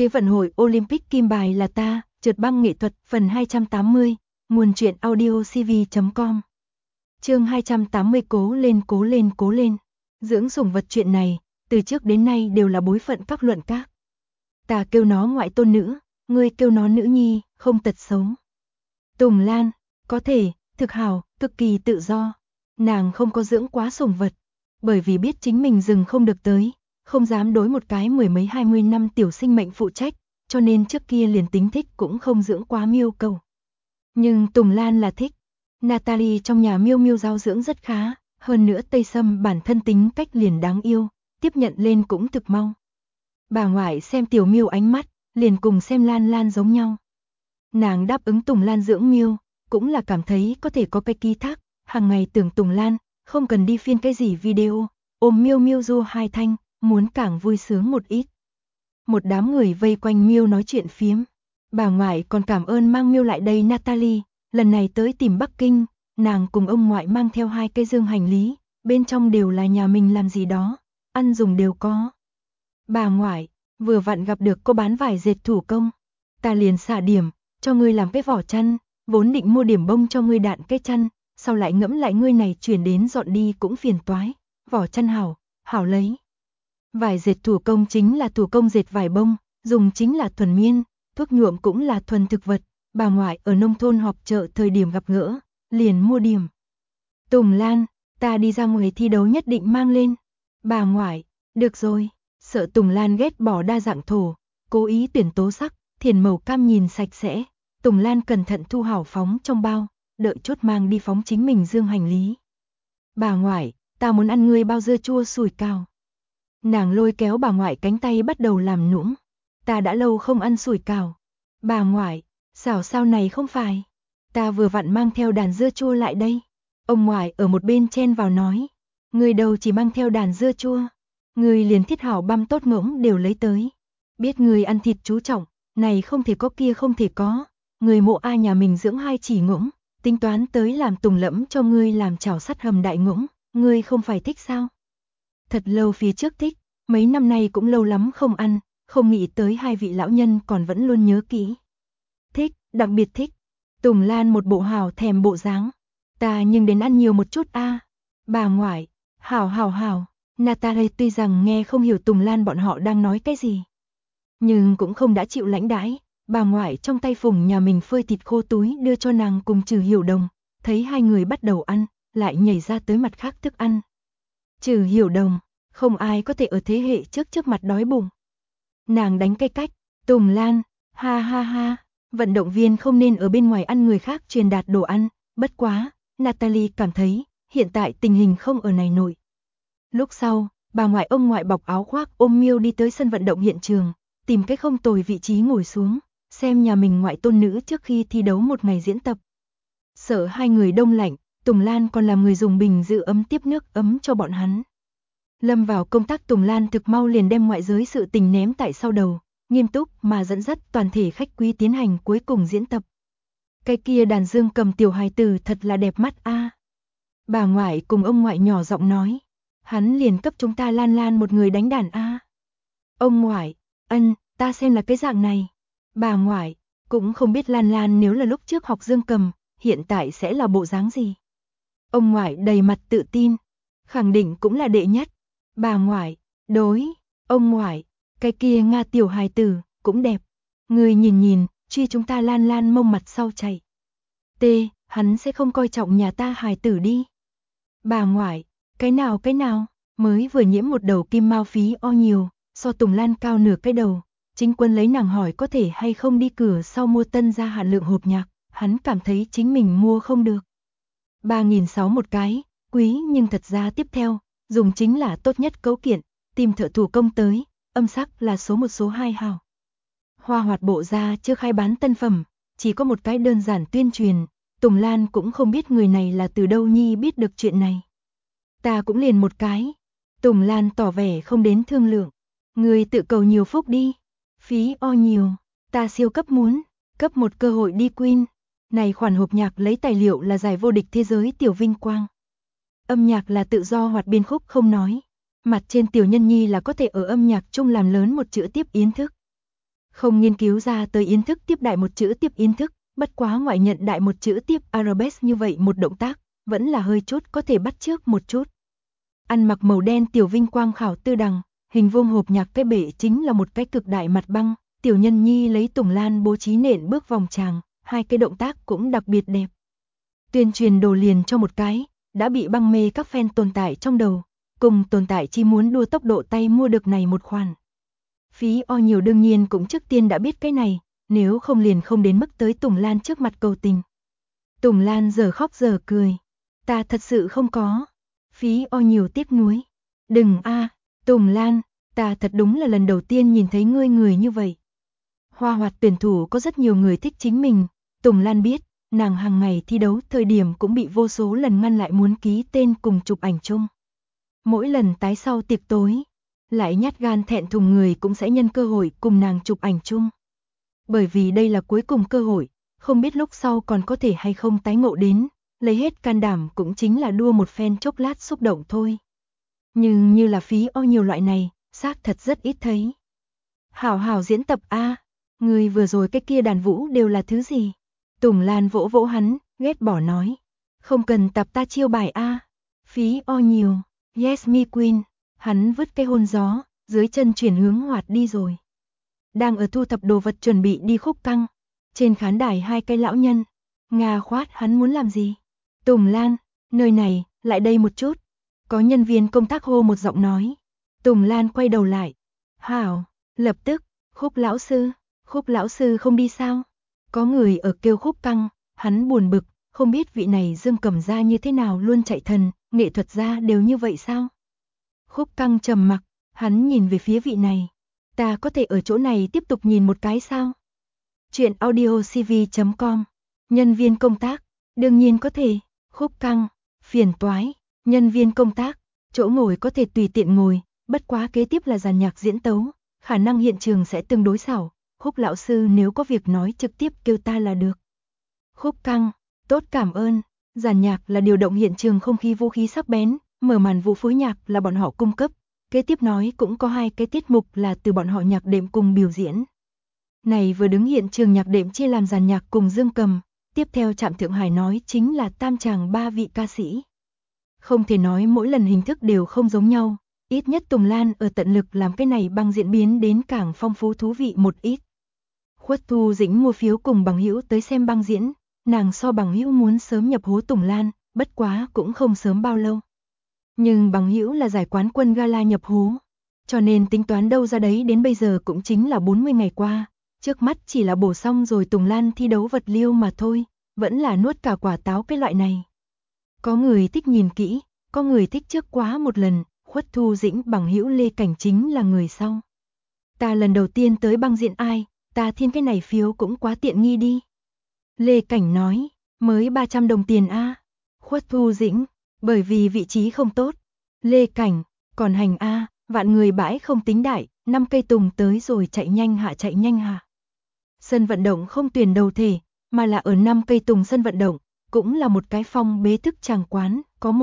Thế vận hội Olympic kim bài là ta, trượt băng nghệ thuật phần 280, nguồn truyện audio cv.com. Chương 280 cố lên cố lên cố lên. Dưỡng sủng vật chuyện này, từ trước đến nay đều là bối phận các luận các. Ta kêu nó ngoại tôn nữ, ngươi kêu nó nữ nhi, không tật xấu. Tùng Lan, có thể, thực hào, cực kỳ tự do. Nàng không có dưỡng quá sủng vật, bởi vì biết chính mình dừng không được tới, không dám đối một cái 10 mấy 20 năm tiểu sinh mệnh phụ trách, cho nên trước kia liền tính thích cũng không dưỡng quá miêu cầu. Nhưng Tùng Lan là thích. Natalie trong nhà miêu miêu giáo dưỡng rất khá, hơn nữa Tây Sâm bản thân tính cách liền đáng yêu, tiếp nhận lên cũng thực mau. Bà ngoại xem tiểu miêu ánh mắt, liền cùng xem Lan Lan giống nhau. Nàng đáp ứng Tùng Lan dưỡng miêu, cũng là cảm thấy có thể có cái ký thác, hàng ngày tưởng Tùng Lan, không cần đi phiên cái gì video, ôm miêu miêu ru hai thanh, muốn càng vui sướng một ít. Một đám người vây quanh miêu nói chuyện phiếm. Bà ngoại còn cảm ơn mang miêu lại đây Natalie, lần này tới tìm Bắc Kinh, nàng cùng ông ngoại mang theo 2 cái dương hành lý, bên trong đều là nhà mình làm gì đó, ăn dùng đều có. Bà ngoại, vừa vặn gặp được cô bán vải dệt thủ công, ta liền xả điểm, cho ngươi làm cái vỏ chăn, vốn định mua điểm bông cho ngươi đạn cái chăn, sau lại ngẫm lại ngươi này chuyển đến dọn đi cũng phiền toái, vỏ chăn hảo lấy. Vải dệt thủ công chính là thủ công dệt vải bông, dùng chính là thuần miên, thuốc nhuộm cũng là thuần thực vật, bà ngoại ở nông thôn họp chợ thời điểm gặp gỡ, liền mua điểm. Tùng Lan, ta đi ra ngoài thi đấu nhất định mang lên. Bà ngoại, được rồi, sợ Tùng Lan ghét bỏ đa dạng thổ, cố ý tuyển tố sắc, thiền màu cam nhìn sạch sẽ, Tùng Lan cẩn thận thu hảo phóng trong bao, đợi chốt mang đi phóng chính mình dương hành lý. Bà ngoại, ta muốn ăn ngươi bao dưa chua sủi cảo. Nàng lôi kéo bà ngoại cánh tay bắt đầu làm nũng. Ta đã lâu không ăn sủi cảo. Bà ngoại, xảo sao này không phải. Ta vừa vặn mang theo đàn dưa chua lại đây. Ông ngoại ở một bên chen vào nói. Người đầu chỉ mang theo đàn dưa chua. Người liền thiết hảo băm tốt ngỗng đều lấy tới. Biết người ăn thịt chú trọng, này không thể có kia không thể có. Người mộ ai nhà mình dưỡng 2 chỉ ngỗng, tính toán tới làm tùng lẫm cho ngươi làm chảo sắt hầm đại ngỗng. Ngươi không phải thích sao? Thật lâu phía trước thích, mấy năm nay cũng lâu lắm không ăn, không nghĩ tới 2 vị lão nhân còn vẫn luôn nhớ kỹ. Thích, đặc biệt thích. Tùng Lan một bộ hào thèm bộ dáng. Ta nhưng đến ăn nhiều một chút a. Bà ngoại, hảo. Natalie tuy rằng nghe không hiểu Tùng Lan bọn họ đang nói cái gì, nhưng cũng không đã chịu lãnh đãi. Bà ngoại trong tay phùng nhà mình phơi thịt khô túi đưa cho nàng cùng Trừ Hiểu Đồng, thấy 2 người bắt đầu ăn, lại nhảy ra tới mặt khác thức ăn. Trừ Hiểu Đồng, không ai có thể ở thế hệ trước mặt đói bụng. Nàng đánh cây cách, Tùng Lan, ha, vận động viên không nên ở bên ngoài ăn người khác truyền đạt đồ ăn, bất quá, Natalie cảm thấy, hiện tại tình hình không ở này nổi. Lúc sau, bà ngoại ông ngoại bọc áo khoác ôm miêu đi tới sân vận động hiện trường, tìm cái không tồi vị trí ngồi xuống, xem nhà mình ngoại tôn nữ trước khi thi đấu một ngày diễn tập. Sợ 2 người đông lạnh, Tùng Lan còn làm người dùng bình giữ ấm tiếp nước ấm cho bọn hắn. Lâm vào công tác Tùng Lan thực mau liền đem ngoại giới sự tình ném tại sau đầu, nghiêm túc mà dẫn dắt toàn thể khách quý tiến hành cuối cùng diễn tập. Cái kia đàn dương cầm tiểu hài tử thật là đẹp mắt a. Bà ngoại cùng ông ngoại nhỏ giọng nói, hắn liền cấp chúng ta Lan Lan một người đánh đàn a. Ông ngoại, ta xem là cái dạng này. Bà ngoại, cũng không biết Lan Lan nếu là lúc trước học dương cầm, hiện tại sẽ là bộ dáng gì. Ông ngoại đầy mặt tự tin, khẳng định cũng là đệ nhất. Bà ngoại, đối, ông ngoại, cái kia Nga tiểu hài tử, cũng đẹp. Người nhìn, truy chúng ta Lan Lan mông mặt sau chạy. Hắn sẽ không coi trọng nhà ta hài tử đi. Bà ngoại, cái nào, mới vừa nhiễm một đầu kim mao phí o nhiều, so Tùng Lan cao nửa cái đầu. Chính Quân lấy nàng hỏi có thể hay không đi cửa sau mua tân gia hạn lượng hộp nhạc, hắn cảm thấy chính mình mua không được. 3.600 một cái, quý nhưng thật ra tiếp theo, dùng chính là tốt nhất cấu kiện, tìm thợ thủ công tới, âm sắc là số 1 số 2 hào. Hoa Hoạt bộ ra chưa khai bán tân phẩm, chỉ có một cái đơn giản tuyên truyền, Tùng Lan cũng không biết người này là từ đâu nhi biết được chuyện này. Ta cũng liền một cái. Tùng Lan tỏ vẻ không đến thương lượng. Người tự cầu nhiều phúc đi. Phí o nhiều, ta siêu cấp muốn, cấp một cơ hội đi Queen. Này khoản hộp nhạc lấy tài liệu là giải vô địch thế giới tiểu vinh quang. Âm nhạc là tự do hoạt biên khúc không nói. Mặt trên tiểu nhân nhi là có thể ở âm nhạc chung làm lớn một chữ tiếp yến thức. Không nghiên cứu ra tới yến thức tiếp đại một chữ tiếp yến thức, bất quá ngoại nhận đại một chữ tiếp arabesque như vậy một động tác, vẫn là hơi chút có thể bắt chước một chút. Ăn mặc màu đen tiểu vinh quang khảo tư đằng, hình vuông hộp nhạc cái bể chính là một cái cực đại mặt băng, tiểu nhân nhi lấy Tùng Lan bố trí nện bước vòng tràng, hai cái động tác cũng đặc biệt đẹp. Tuyên truyền đồ liền cho một cái, đã bị băng mê các fan tồn tại trong đầu, cùng tồn tại chỉ muốn đua tốc độ tay mua được này một khoản. Phí o nhiều đương nhiên cũng trước tiên đã biết cái này, nếu không liền không đến mức tới Tùng Lan trước mặt cầu tình. Tùng Lan giờ khóc giờ cười. Ta thật sự không có. Phí o nhiều tiếc nuối. Đừng a, Tùng Lan, ta thật đúng là lần đầu tiên nhìn thấy ngươi người như vậy. Hoa Hoạt tuyển thủ có rất nhiều người thích chính mình, Tùng Lan biết, nàng hàng ngày thi đấu thời điểm cũng bị vô số lần ngăn lại muốn ký tên cùng chụp ảnh chung. Mỗi lần tái sau tiệc tối, lại nhát gan thẹn thùng người cũng sẽ nhân cơ hội cùng nàng chụp ảnh chung. Bởi vì đây là cuối cùng cơ hội, không biết lúc sau còn có thể hay không tái ngộ đến, lấy hết can đảm cũng chính là đua một phen chốc lát xúc động thôi. Nhưng như là Phí o nhiều loại này, xác thật rất ít thấy. Hảo hảo diễn tập a, người vừa rồi cái kia đàn vũ đều là thứ gì? Tùng Lan vỗ vỗ hắn, ghét bỏ nói. Không cần tập ta chiêu bài a. Phí o nhiều, yes me queen, hắn vứt cái hôn gió, dưới chân chuyển hướng Hoạt đi rồi. Đang ở thu thập đồ vật chuẩn bị đi khúc căng. Trên khán đài hai cái lão nhân. Nga khoát hắn muốn làm gì? Tùng Lan, nơi này, lại đây một chút. Có nhân viên công tác hô một giọng nói. Tùng Lan quay đầu lại. Hảo, lập tức, Khúc lão sư không đi sao? Có người ở kêu khúc căng, hắn buồn bực, không biết vị này Dương Cẩm gia như thế nào luôn chạy thần, nghệ thuật gia đều như vậy sao? Khúc căng trầm mặc, hắn nhìn về phía vị này. Ta có thể ở chỗ này tiếp tục nhìn một cái sao? Chuyện audiocv.com. Nhân viên công tác, đương nhiên có thể. Khúc căng, phiền toái. Nhân viên công tác, chỗ ngồi có thể tùy tiện ngồi, bất quá kế tiếp là dàn nhạc diễn tấu, khả năng hiện trường sẽ tương đối xảo. Khúc lão sư nếu có việc nói trực tiếp kêu ta là được. Khúc căng, tốt cảm ơn. Dàn nhạc là điều động hiện trường không khí vũ khí sắc bén, mở màn vụ phối nhạc là bọn họ cung cấp. Kế tiếp nói cũng có hai cái tiết mục là từ bọn họ nhạc đệm cùng biểu diễn. Này vừa đứng hiện trường nhạc đệm chia làm dàn nhạc cùng Dương Cầm, tiếp theo Trạm Thượng Hải nói chính là tam tràng ba vị ca sĩ. Không thể nói mỗi lần hình thức đều không giống nhau, ít nhất Tùng Lan ở tận lực làm cái này băng diễn biến đến càng phong phú thú vị một ít. Khuất Thu Dĩnh mua phiếu cùng Bằng Hữu tới xem băng diễn, nàng so Bằng Hữu muốn sớm nhập hố Tùng Lan, bất quá cũng không sớm bao lâu. Nhưng Bằng Hữu là giải quán quân gala nhập hố, cho nên tính toán đâu ra đấy đến bây giờ cũng chính là 40 ngày qua, trước mắt chỉ là bổ xong rồi Tùng Lan thi đấu vật liêu mà thôi, vẫn là nuốt cả quả táo cái loại này. Có người thích nhìn kỹ, có người thích trước quá một lần, Khuất Thu Dĩnh Bằng Hữu Lê Cảnh chính là người sau. Ta lần đầu tiên tới băng diễn ai, ta thiên cái này phiếu cũng quá tiện nghi đi. Lê Cảnh nói, mới 300 đồng tiền a. Khuất Thu Dĩnh, bởi vì vị trí không tốt. Lê Cảnh, còn hành a, vạn người bãi không tính đại, 5 cây tùng tới rồi chạy nhanh hạ. Sân vận động không tuyển đầu thể, mà là ở 5 cây tùng sân vận động, cũng là một cái phong bế thức tràng quán, có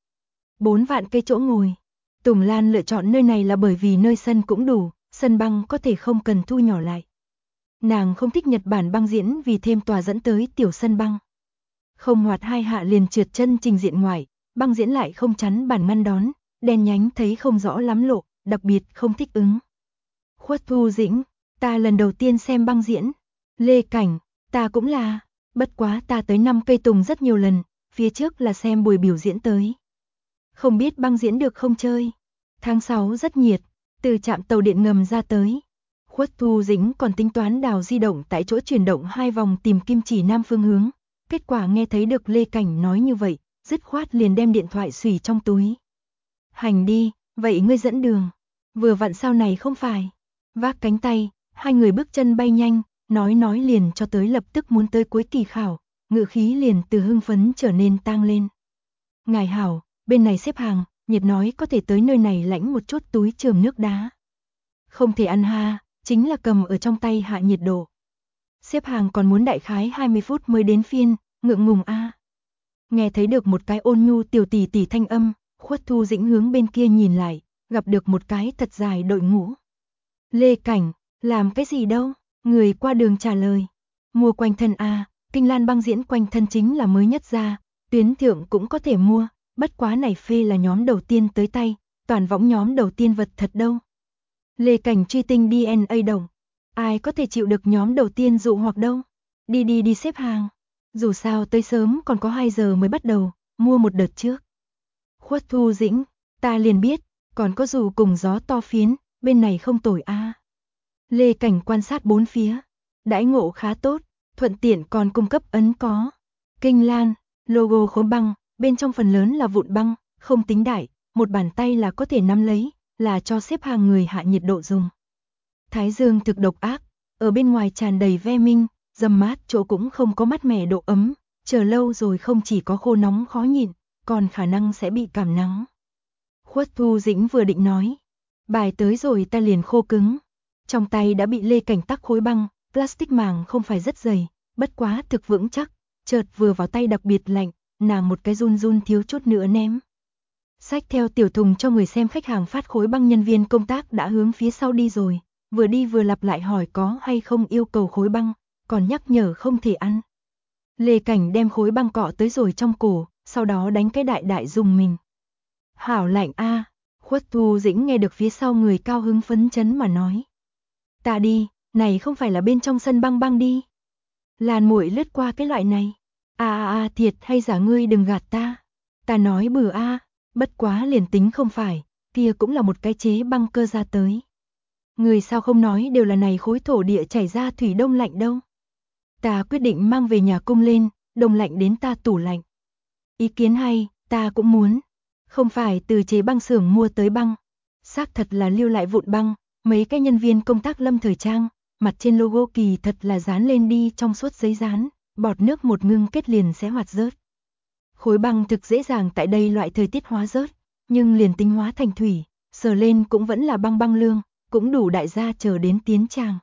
4 vạn cây chỗ ngồi. Tùng Lan lựa chọn nơi này là bởi vì nơi sân cũng đủ, sân băng có thể không cần thu nhỏ lại. Nàng không thích Nhật Bản băng diễn vì thêm tòa dẫn tới tiểu sân băng. Không Hoạt hai hạ liền trượt chân trình diện ngoài, băng diễn lại không chắn bản ngăn đón, đen nhánh thấy không rõ lắm lộ, đặc biệt không thích ứng. Khuất Thu Dĩnh, ta lần đầu tiên xem băng diễn. Lê Cảnh, ta cũng là, bất quá ta tới 5 cây tùng rất nhiều lần, phía trước là xem buổi biểu diễn tới. Không biết băng diễn được không chơi. Tháng 6 rất nhiệt, từ trạm tàu điện ngầm ra tới. Khuất Thu Dĩnh còn tính toán đào di động tại chỗ chuyển động 2 vòng tìm kim chỉ nam phương hướng. Kết quả nghe thấy được Lê Cảnh nói như vậy, dứt khoát liền đem điện thoại xùy trong túi. Hành đi, vậy ngươi dẫn đường. Vừa vặn sau này không phải. Vác cánh tay, hai người bước chân bay nhanh, nói liền cho tới lập tức muốn tới cuối kỳ khảo, ngữ khí liền từ hưng phấn trở nên tang lên. Ngài hảo, bên này xếp hàng, nhiệt nói có thể tới nơi này lãnh một chút túi chườm nước đá. Không thể ăn ha, chính là cầm ở trong tay hạ nhiệt độ. Xếp hàng còn muốn đại khái 20 phút mới đến phiên, ngượng ngùng a. Nghe thấy được một cái ôn nhu tiểu tỷ tỷ thanh âm, Khuất Thu Dĩnh hướng bên kia nhìn lại, gặp được một cái thật dài đội ngũ. Lê Cảnh, làm cái gì đâu, Người qua đường trả lời. Mua quanh thân a, Kinh Lan băng diễn quanh thân chính là mới nhất ra, tuyến thượng cũng có thể mua, bất quá này phê là nhóm đầu tiên tới tay, toàn võng nhóm đầu tiên vật thật đâu. Lê Cảnh truy tinh DNA đồng, ai có thể chịu được nhóm đầu tiên dụ hoặc đâu. Đi xếp hàng, dù sao tới sớm còn có 2 giờ mới bắt đầu, mua một đợt trước. Khuất Thu Dĩnh, ta liền biết, còn có dù cùng gió to phiến, bên này không tồi a. Lê Cảnh quan sát bốn phía, đãi ngộ khá tốt, thuận tiện còn cung cấp ấn có. Kinh Lan, logo khối băng, bên trong phần lớn là vụn băng, không tính đại, một bàn tay là có thể nắm lấy, là cho xếp hàng người hạ nhiệt độ dùng. Thái dương thực độc ác, ở bên ngoài tràn đầy ve minh, dầm mát chỗ cũng không có mát mẻ độ ấm, chờ lâu rồi không chỉ có khô nóng khó nhịn, còn khả năng sẽ bị cảm nắng. Khuất Thu Dĩnh vừa định nói, bài tới rồi ta liền khô cứng. Trong tay đã bị Lê Cảnh tắc khối băng, plastic màng không phải rất dày, bất quá thực vững chắc, chợt vừa vào tay đặc biệt lạnh, nàng một cái run run thiếu chút nữa ném. Xách theo tiểu thùng cho người xem khách hàng phát khối băng, nhân viên công tác đã hướng phía sau đi rồi, vừa đi vừa lặp lại hỏi có hay không yêu cầu khối băng, còn nhắc nhở không thể ăn. Lê Cảnh đem khối băng cọ tới rồi trong cổ, sau đó đánh cái đại đại dùng mình. Hảo lạnh a. Khuất Thu Dĩnh nghe được phía sau người cao hứng phấn chấn mà nói. Ta đi, này không phải là bên trong sân băng băng đi. Lan muội lướt qua cái loại này. Thiệt hay giả, ngươi đừng gạt ta. Ta nói bừa bất quá liền tính không phải, kia cũng là một cái chế băng cơ ra tới. Người sao không nói đều là này khối thổ địa chảy ra thủy đông lạnh đâu. Ta quyết định mang về nhà cung lên, đông lạnh đến ta tủ lạnh. Ý kiến hay, ta cũng muốn. Không phải từ chế băng xưởng mua tới băng. Xác thật là lưu lại vụn băng, mấy cái nhân viên công tác Lâm thời trang, mặt trên logo kỳ thật là dán lên đi trong suốt giấy dán, bọt nước một ngưng kết liền sẽ hoạt rớt. Khối băng thực dễ dàng tại đây loại thời tiết hóa rớt, nhưng liền tính hóa thành thủy, sờ lên cũng vẫn là băng băng lương, cũng đủ đại gia chờ đến tiến tràng.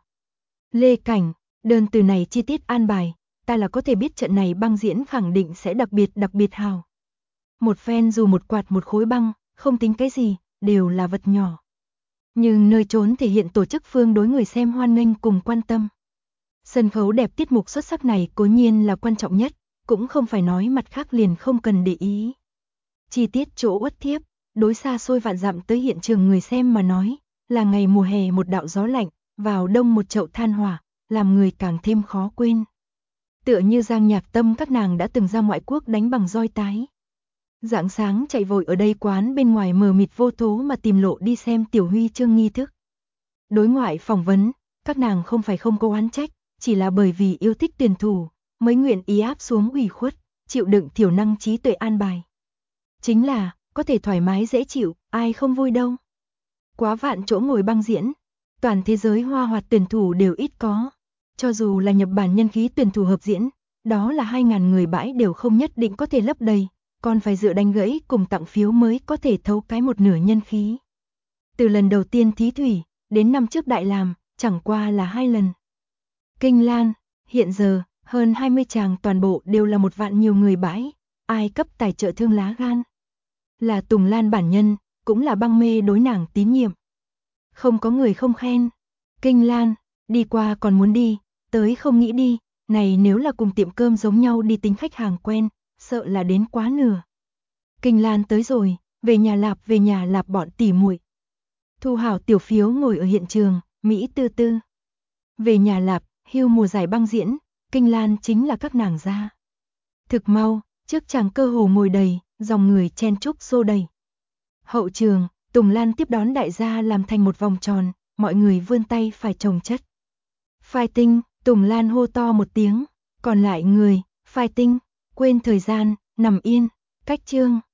Lê Cảnh, đơn từ này chi tiết an bài, ta là có thể biết trận này băng diễn khẳng định sẽ đặc biệt hào. Một phen dù một quạt một khối băng, không tính cái gì, đều là vật nhỏ. Nhưng nơi trốn thể hiện tổ chức phương đối người xem hoan nghênh cùng quan tâm. Sân khấu đẹp tiết mục xuất sắc này cố nhiên là quan trọng nhất, cũng không phải nói mặt khác liền không cần để ý. Chi tiết chỗ uất thiếp, đối xa xôi vạn dặm tới hiện trường người xem mà nói, là ngày mùa hè một đạo gió lạnh, vào đông một chậu than hỏa, làm người càng thêm khó quên. Tựa như Giang Nhạc Tâm các nàng đã từng ra ngoại quốc đánh bằng roi tái. Rạng sáng chạy vội ở đây quán bên ngoài mờ mịt vô thố mà tìm lộ đi xem tiểu huy chương nghi thức. Đối ngoại phỏng vấn, các nàng không phải không có oán trách, chỉ là bởi vì yêu thích tuyển thủ, mới nguyện ý áp xuống ủy khuất, chịu đựng thiểu năng trí tuệ an bài. Chính là, có thể thoải mái dễ chịu, ai không vui đâu. Quá vạn chỗ ngồi băng diễn, toàn thế giới hoa hoạt tuyển thủ đều ít có. Cho dù là nhập bản nhân khí tuyển thủ hợp diễn, đó là 2.000 người bãi đều không nhất định có thể lấp đầy, còn phải dựa đánh gãy cùng tặng phiếu mới có thể thấu cái một nửa nhân khí. Từ lần đầu tiên thí thủy, đến năm trước đại làm, chẳng qua là 2 lần. Kinh Lan, hiện giờ, hơn 20 chàng toàn bộ đều là một vạn nhiều người bãi, ai cấp tài trợ thương lá gan. Là Tùng Lan bản nhân, cũng là băng mê đối nàng tín nhiệm. Không có người không khen. Kinh Lan, đi qua còn muốn đi, tới không nghĩ đi, này nếu là cùng tiệm cơm giống nhau đi tính khách hàng quen, sợ là đến quá nửa. Kinh Lan tới rồi, về nhà lạp bọn tỉ muội. Thu hảo tiểu phiếu ngồi ở hiện trường, Mỹ tư tư. Về nhà lạp, hưu mùa giải băng diễn, Kinh Lan chính là các nàng ra. Thực mau, trước chàng cơ hồ ngồi đầy, dòng người chen chúc xô đầy. Hậu trường, Tùng Lan tiếp đón đại gia làm thành một vòng tròn, mọi người vươn tay phải chồng chất. Fighting, Tùng Lan hô to một tiếng, còn lại người, fighting, quên thời gian, nằm yên, cách chương.